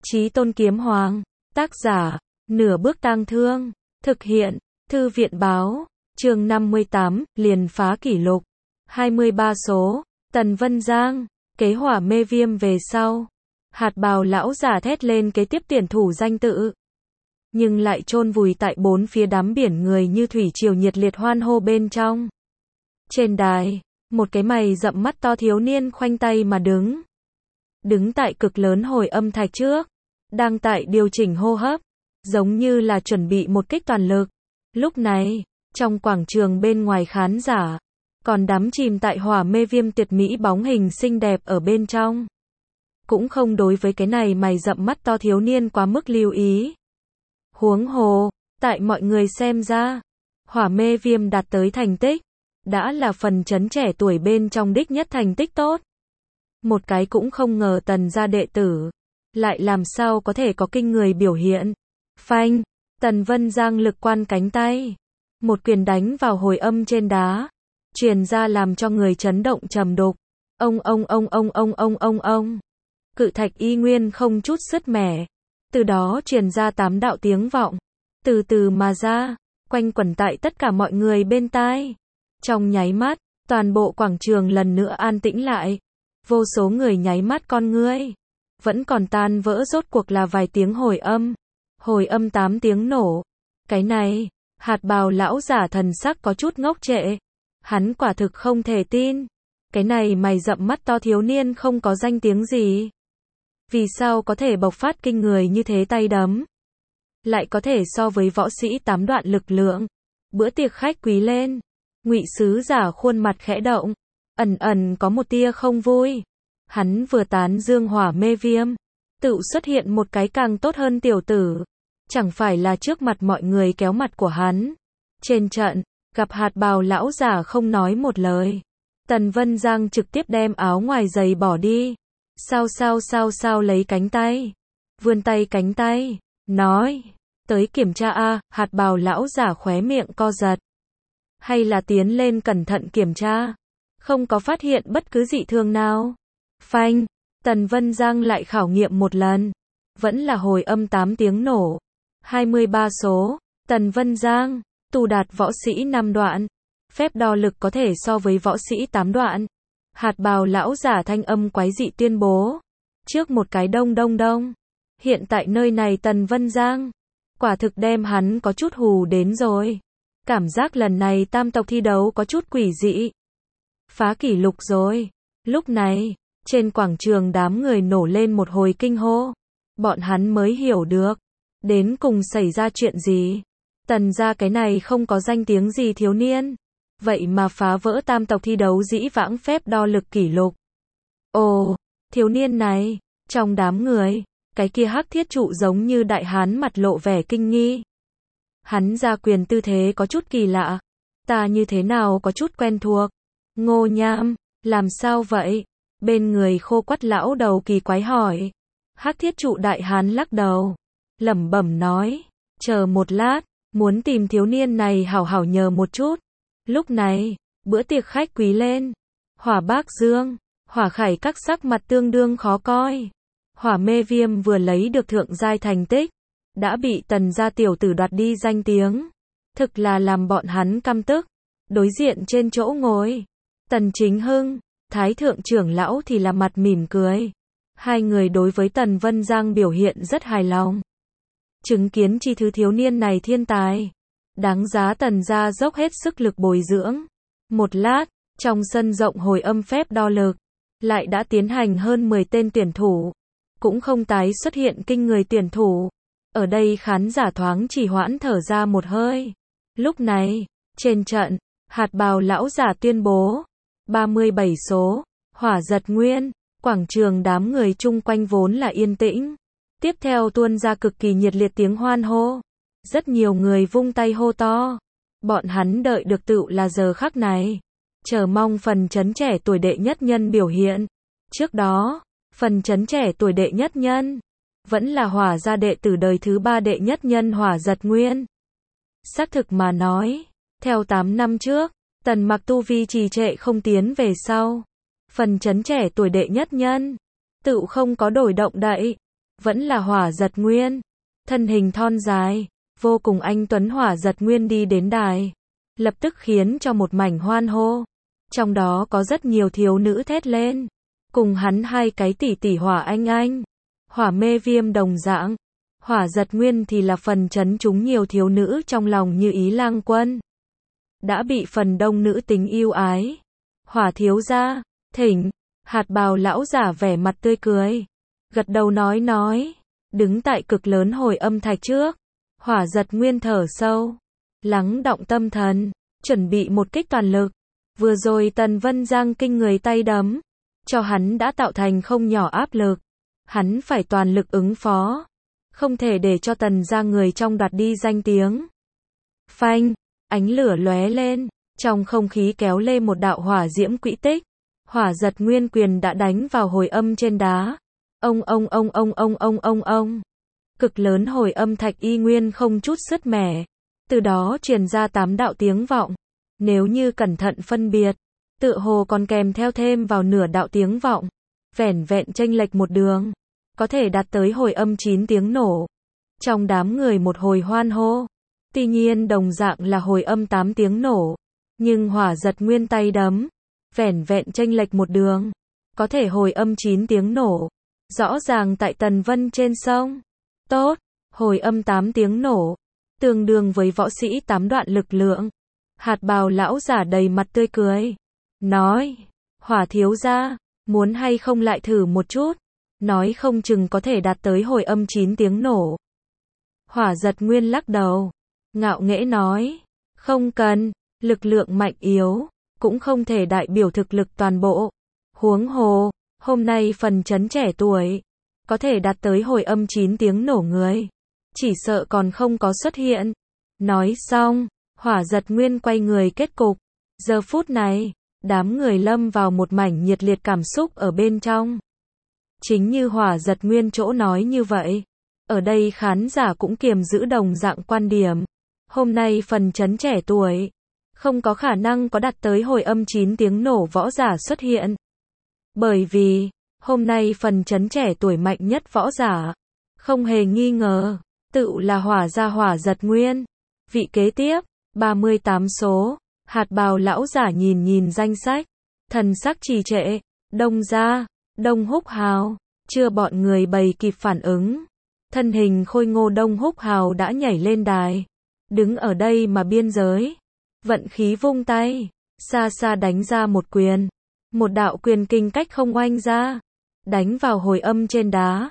Chí Tôn Kiếm Hoàng, tác giả, Nửa Bước Tang Thương, thực hiện, Thư viện báo, chương 58, liền phá kỷ lục, 23 số, Tần Vân Giang, kế hỏa mê viêm về sau. Hạt bào lão giả thét lên kế tiếp tuyển thủ danh tự. Nhưng lại chôn vùi tại bốn phía đám biển người như thủy triều nhiệt liệt hoan hô bên trong. Trên đài, một cái mày rậm mắt to thiếu niên khoanh tay mà đứng. Đứng tại cực lớn hồi âm thạch trước, đang tại điều chỉnh hô hấp, giống như là chuẩn bị một kích toàn lực. Lúc này, trong quảng trường bên ngoài khán giả, còn đắm chìm tại hỏa mê viêm tuyệt mỹ bóng hình xinh đẹp ở bên trong. Cũng không đối với cái này mày rậm mắt to thiếu niên quá mức lưu ý. Huống hồ, tại mọi người xem ra, hỏa mê viêm đạt tới thành tích, đã là phần chấn trẻ tuổi bên trong đích nhất thành tích tốt. Một cái cũng không ngờ Tần gia đệ tử, lại làm sao có thể có kinh người biểu hiện. Phanh, Tần Vân Giang lực quan cánh tay, một quyền đánh vào hồi âm trên đá, truyền ra làm cho người chấn động trầm đục. Ông. Cự thạch y nguyên không chút sứt mẻ, từ đó truyền ra 8 đạo tiếng vọng, từ từ mà ra, quanh quẩn tại tất cả mọi người bên tai. Trong nháy mắt, toàn bộ quảng trường lần nữa an tĩnh lại. Vô số người nháy mắt con ngươi, vẫn còn tan vỡ rốt cuộc là vài tiếng hồi âm. Hồi âm 8 tiếng nổ. Cái này, hạt bào lão giả thần sắc có chút ngốc trệ. Hắn quả thực không thể tin. Cái này mày rậm mắt to thiếu niên không có danh tiếng gì. Vì sao có thể bộc phát kinh người như thế tay đấm? Lại có thể so với võ sĩ 8 đoạn lực lượng. Bữa tiệc khách quý lên. Ngụy sứ giả khuôn mặt khẽ động. Ẩn có một tia không vui. Hắn vừa tán dương hỏa mê viêm, tự xuất hiện một cái càng tốt hơn tiểu tử. Chẳng phải là trước mặt mọi người kéo mặt của hắn. Trên trận, gặp hạt bào lão giả không nói một lời. Tần Vân Giang trực tiếp đem áo ngoài giày bỏ đi. Sao lấy cánh tay. Vươn tay cánh tay. Nói. Tới kiểm tra a. Hạt bào lão giả khóe miệng co giật. Hay là tiến lên cẩn thận kiểm tra. Không có phát hiện bất cứ dị thường nào. Phanh. Tần Vân Giang lại khảo nghiệm một lần. Vẫn là hồi âm 8 tiếng nổ. 23 số. Tần Vân Giang. Tu đạt võ sĩ 5 đoạn. Phép đo lực có thể so với võ sĩ 8 đoạn. Hạt bào lão giả thanh âm quái dị tuyên bố. Trước một cái đông. Hiện tại nơi này Tần Vân Giang. Quả thực đem hắn có chút hù đến rồi. Cảm giác lần này tam tộc thi đấu có chút quỷ dị. Phá kỷ lục rồi. Lúc này, trên quảng trường đám người nổ lên một hồi kinh hô. Bọn hắn mới hiểu được. Đến cùng xảy ra chuyện gì. Tần gia cái này không có danh tiếng gì thiếu niên. Vậy mà phá vỡ tam tộc thi đấu dĩ vãng phép đo lực kỷ lục. Ồ, thiếu niên này, trong đám người, cái kia hắc thiết trụ giống như đại hán mặt lộ vẻ kinh nghi. Hắn ra quyền tư thế có chút kỳ lạ. Ta như thế nào có chút quen thuộc. Ngô Nham, làm sao vậy? Bên người khô quắt lão đầu kỳ quái hỏi. Hắc thiết trụ đại hán lắc đầu. Lẩm bẩm nói. Chờ một lát, muốn tìm thiếu niên này hảo nhờ một chút. Lúc này, bữa tiệc khách quý lên. Hỏa Bác Dương, Hỏa Khải các sắc mặt tương đương khó coi. Hỏa mê viêm vừa lấy được thượng giai thành tích. Đã bị Tần gia tiểu tử đoạt đi danh tiếng. Thực là làm bọn hắn căm tức. Đối diện trên chỗ ngồi. Tần Chính Hưng, Thái thượng trưởng lão thì là mặt mỉm cười. Hai người đối với Tần Vân Giang biểu hiện rất hài lòng. Chứng kiến chi thứ thiếu niên này thiên tài. Đáng giá Tần gia dốc hết sức lực bồi dưỡng. Một lát, trong sân rộng hồi âm phép đo lực, lại đã tiến hành hơn 10 tên tuyển thủ. Cũng không tái xuất hiện kinh người tuyển thủ. Ở đây khán giả thoáng chỉ hoãn thở ra một hơi. Lúc này, trên trận, hạt bào lão giả tuyên bố. 37 số, hỏa giật nguyên, quảng trường đám người chung quanh vốn là yên tĩnh. Tiếp theo tuôn ra cực kỳ nhiệt liệt tiếng hoan hô. Rất nhiều người vung tay hô to. Bọn hắn đợi được tựu là giờ khắc này. Chờ mong phần chấn trẻ tuổi đệ nhất nhân biểu hiện. Trước đó, phần chấn trẻ tuổi đệ nhất nhân vẫn là hỏa gia đệ tử đời thứ 3 đệ nhất nhân hỏa giật nguyên. Xác thực mà nói, theo 8 năm trước, Tần Mặc tu vi trì trệ không tiến về sau. Phần chấn trẻ tuổi đệ nhất nhân, tự không có đổi động đậy. vẫn là Hỏa Giật Nguyên. Thân hình thon dài, vô cùng anh tuấn Hỏa Giật Nguyên đi đến đài, lập tức khiến cho một mảnh hoan hô. Trong đó có rất nhiều thiếu nữ thét lên, cùng hắn hai cái tỷ tỷ Hỏa Anh, Hỏa Mê Viêm đồng dạng. Hỏa Giật Nguyên thì là phần chấn chúng nhiều thiếu nữ trong lòng như Ý Lang Quân. Đã bị phần đông nữ tính yêu ái. Hỏa thiếu gia, thỉnh. Hạt bào lão giả vẻ mặt tươi cười, gật đầu nói, đứng tại cực lớn hồi âm thạch trước. Hỏa Giật Nguyên thở sâu, lắng động tâm thần, chuẩn bị một kích toàn lực. Vừa rồi Tần Vân Giang kinh người tay đấm, cho hắn đã tạo thành không nhỏ áp lực. Hắn phải toàn lực ứng phó, không thể để cho Tần gia người trong đoạt đi danh tiếng. Phanh, ánh lửa lóe lên, trong không khí kéo lên một đạo hỏa diễm quỹ tích. Hỏa Giật Nguyên quyền đã đánh vào hồi âm trên đá. Ông. Cực lớn hồi âm thạch y nguyên không chút sứt mẻ. Từ đó truyền ra 8 đạo tiếng vọng. Nếu như cẩn thận phân biệt, tựa hồ còn kèm theo thêm vào nửa đạo tiếng vọng. Vẻn vẹn chênh lệch một đường, có thể đạt tới hồi âm 9 tiếng nổ. Trong đám người một hồi hoan hô. Tuy nhiên đồng dạng là hồi âm 8 tiếng nổ. Nhưng Hỏa Giật Nguyên tay đấm, vẻn vẹn chênh lệch một đường, có thể hồi âm 9 tiếng nổ. Rõ ràng tại Tần Vân trên sông. Tốt, hồi âm 8 tiếng nổ, tương đương với võ sĩ 8 đoạn lực lượng. Hạt bào lão giả đầy mặt tươi cười, nói, Hỏa thiếu gia, muốn hay không lại thử một chút, nói không chừng có thể đạt tới hồi âm 9 tiếng nổ. Hỏa Giật Nguyên lắc đầu, ngạo nghễ nói, không cần, lực lượng mạnh yếu, cũng không thể đại biểu thực lực toàn bộ. Huống hồ, hôm nay phần chấn trẻ tuổi, có thể đạt tới hồi âm 9 tiếng nổ người, chỉ sợ còn không có xuất hiện. Nói xong, Hỏa Giật Nguyên quay người kết cục. Giờ phút này, đám người lâm vào một mảnh nhiệt liệt cảm xúc ở bên trong. Chính như Hỏa Giật Nguyên chỗ nói như vậy, ở đây khán giả cũng kiềm giữ đồng dạng quan điểm. Hôm nay phần chấn trẻ tuổi, không có khả năng có đạt tới hồi âm 9 tiếng nổ võ giả xuất hiện. Bởi vì, hôm nay phần chấn trẻ tuổi mạnh nhất võ giả, không hề nghi ngờ, tự là Hỏa gia Hỏa Giật Nguyên. Vị kế tiếp, 38 số, hạt bào lão giả nhìn danh sách, thần sắc trì trệ. Đông gia, Đông Húc Hào, chưa bọn người bầy kịp phản ứng. Thân hình khôi ngô Đông Húc Hào đã nhảy lên đài, đứng ở đây mà biên giới. Vận khí vung tay, xa xa đánh ra một quyền. Một đạo quyền kinh cách không oanh ra, đánh vào hồi âm trên đá.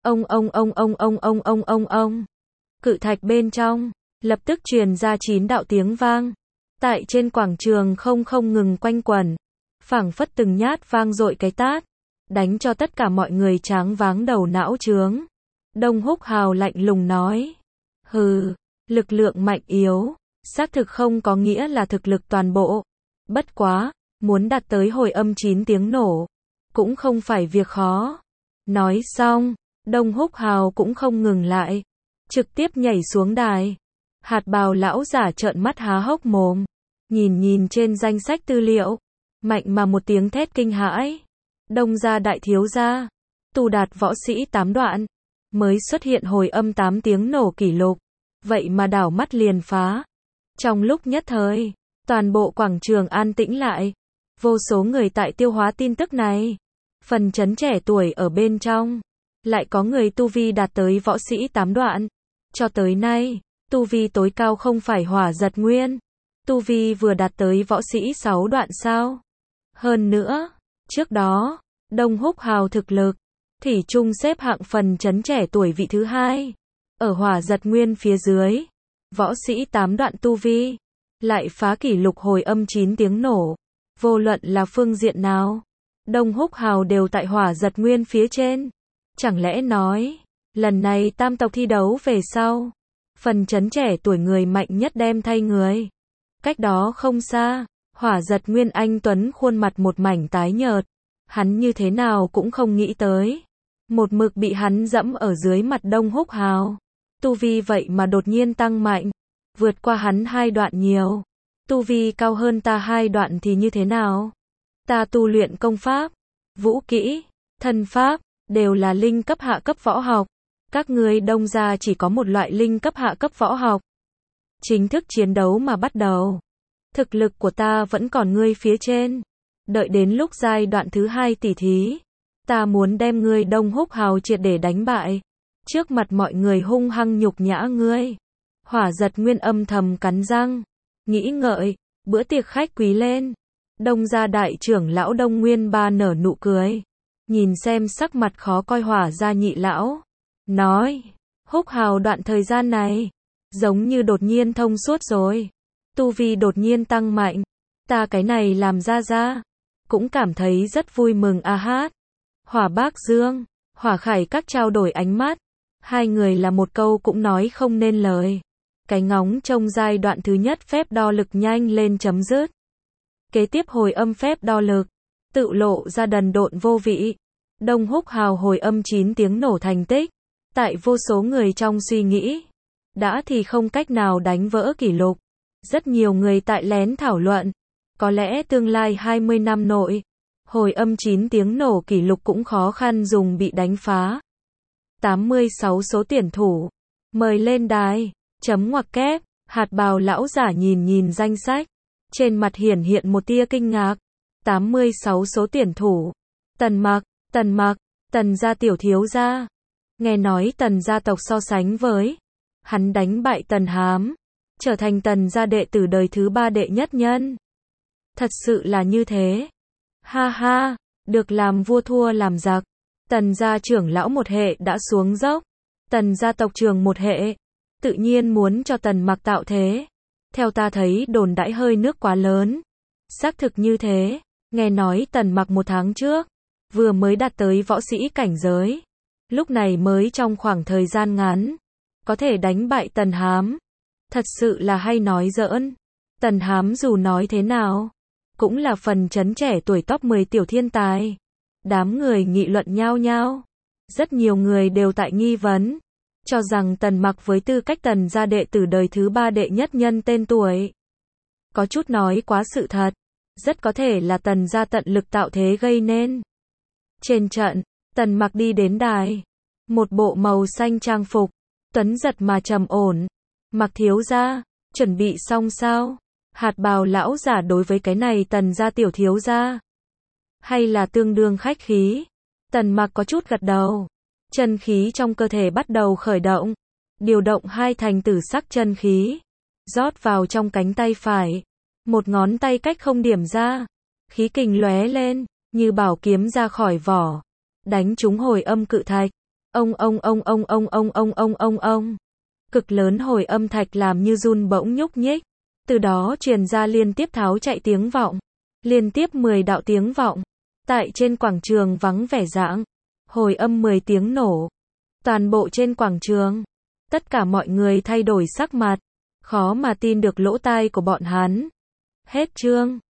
Ông. Cự thạch bên trong, lập tức truyền ra 9 đạo tiếng vang. Tại trên quảng trường không ngừng quanh quẩn, phảng phất từng nhát vang dội cái tát, đánh cho tất cả mọi người tráng váng đầu não trướng. Đông Húc Hào lạnh lùng nói, hừ, lực lượng mạnh yếu, xác thực không có nghĩa là thực lực toàn bộ. Bất quá, muốn đạt tới hồi âm 9 tiếng nổ, cũng không phải việc khó. Nói xong, Đông Húc Hào cũng không ngừng lại, trực tiếp nhảy xuống đài. Hạt bào lão giả trợn mắt há hốc mồm, nhìn trên danh sách tư liệu, mạnh mà một tiếng thét kinh hãi. Đông gia đại thiếu gia, tu đạt võ sĩ 8 đoạn, mới xuất hiện hồi âm 8 tiếng nổ kỷ lục, vậy mà đảo mắt liền phá. Trong lúc nhất thời, toàn bộ quảng trường an tĩnh lại, vô số người tại tiêu hóa tin tức này. Phần chấn trẻ tuổi ở bên trong, lại có người tu vi đạt tới võ sĩ 8 đoạn. Cho tới nay, tu vi tối cao không phải Hỏa Giật Nguyên, tu vi vừa đạt tới võ sĩ 6 đoạn sao. Hơn nữa, trước đó, Đông Húc Hào thực lực, thủy chung xếp hạng phần chấn trẻ tuổi vị thứ 2. Ở Hỏa Giật Nguyên phía dưới, võ sĩ 8 đoạn tu vi, lại phá kỷ lục hồi âm 9 tiếng nổ. Vô luận là phương diện nào, Đông Húc Hào đều tại Hỏa Giật Nguyên phía trên. Chẳng lẽ nói, lần này tam tộc thi đấu về sau, phần chấn trẻ tuổi người mạnh nhất đem thay người. Cách đó không xa, Hỏa Giật Nguyên anh tuấn khuôn mặt một mảnh tái nhợt. Hắn như thế nào cũng không nghĩ tới, một mực bị hắn dẫm ở dưới mặt Đông Húc Hào. Tu vi vậy mà đột nhiên tăng mạnh, vượt qua hắn 2 đoạn nhiều. Tu vi cao hơn ta 2 đoạn thì như thế nào? Ta tu luyện công pháp, vũ kỹ, thân pháp, đều là linh cấp hạ cấp võ học. Các ngươi Đông gia chỉ có một loại linh cấp hạ cấp võ học. Chính thức chiến đấu mà bắt đầu. Thực lực của ta vẫn còn ngươi phía trên. Đợi đến lúc giai đoạn thứ 2 tỉ thí, ta muốn đem ngươi Đông Húc Hào triệt để đánh bại. Trước mặt mọi người hung hăng nhục nhã ngươi. Hỏa Giật Nguyên âm thầm cắn răng, nghĩ ngợi, bữa tiệc khách quý lên. Đông gia đại trưởng lão Đông Nguyên Ba nở nụ cười, nhìn xem sắc mặt khó coi Hỏa gia nhị lão, nói, Húc Hào đoạn thời gian này, giống như đột nhiên thông suốt rồi, tu vi đột nhiên tăng mạnh, ta cái này làm ra, cũng cảm thấy rất vui mừng a hát. Hỏa Bác Dương, Hỏa Khải các trao đổi ánh mắt, hai người là một câu cũng nói không nên lời. Cái ngóng trông giai đoạn thứ nhất phép đo lực nhanh lên chấm dứt. Kế tiếp hồi âm phép đo lực, tự lộ ra đần độn vô vị. Đông Húc Hào hồi âm 9 tiếng nổ thành tích, tại vô số người trong suy nghĩ, đã thì không cách nào đánh vỡ kỷ lục. Rất nhiều người tại lén thảo luận, có lẽ tương lai 20 năm nội, hồi âm 9 tiếng nổ kỷ lục cũng khó khăn dùng bị đánh phá. 86 số tuyển thủ, mời lên đài. Chấm ngoặc kép, hạt bào lão giả nhìn danh sách, trên mặt hiển hiện một tia kinh ngạc. 86 số tuyển thủ. Tần Mặc, Tần gia tiểu thiếu gia. Nghe nói Tần gia tộc so sánh với hắn đánh bại Tần Hám, trở thành Tần gia đệ tử đời thứ 3 đệ nhất nhân. Thật sự là như thế. Ha ha, được làm vua thua làm giặc. Tần gia trưởng lão một hệ đã xuống dốc, Tần gia tộc trưởng một hệ tự nhiên muốn cho Tần Mặc tạo thế. Theo ta thấy đồn đãi hơi nước quá lớn. Xác thực như thế, nghe nói Tần Mặc 1 tháng trước, vừa mới đạt tới võ sĩ cảnh giới. Lúc này mới trong khoảng thời gian ngắn, có thể đánh bại Tần Hám. Thật sự là hay nói giỡn. Tần Hám dù nói thế nào, cũng là phần chấn trẻ tuổi top 10 tiểu thiên tài. Đám người nghị luận nhao nhao. Rất nhiều người đều tại nghi vấn, cho rằng Tần Mặc với tư cách Tần gia đệ tử đời thứ 3 đệ nhất nhân tên tuổi, có chút nói quá sự thật, rất có thể là Tần gia tận lực tạo thế gây nên. Trên trận, Tần Mặc đi đến đài, một bộ màu xanh trang phục, tuấn giật mà trầm ổn. Mặc thiếu gia, chuẩn bị xong sao? Hạt bào lão giả đối với cái này Tần gia tiểu thiếu gia, hay là tương đương khách khí. Tần Mặc có chút gật đầu. Chân khí trong cơ thể bắt đầu khởi động, điều động 2 thành tử sắc chân khí, rót vào trong cánh tay phải, một ngón tay cách không điểm ra, khí kình lóe lên, như bảo kiếm ra khỏi vỏ, đánh trúng hồi âm cự thạch. Ông. Cực lớn hồi âm thạch làm như run bỗng nhúc nhích, từ đó truyền ra liên tiếp tháo chạy tiếng vọng, liên tiếp 10 đạo tiếng vọng, tại trên quảng trường vắng vẻ dạng. Hồi âm 10 tiếng nổ. Toàn bộ trên quảng trường, tất cả mọi người thay đổi sắc mặt, khó mà tin được lỗ tai của bọn hắn. Hết chương.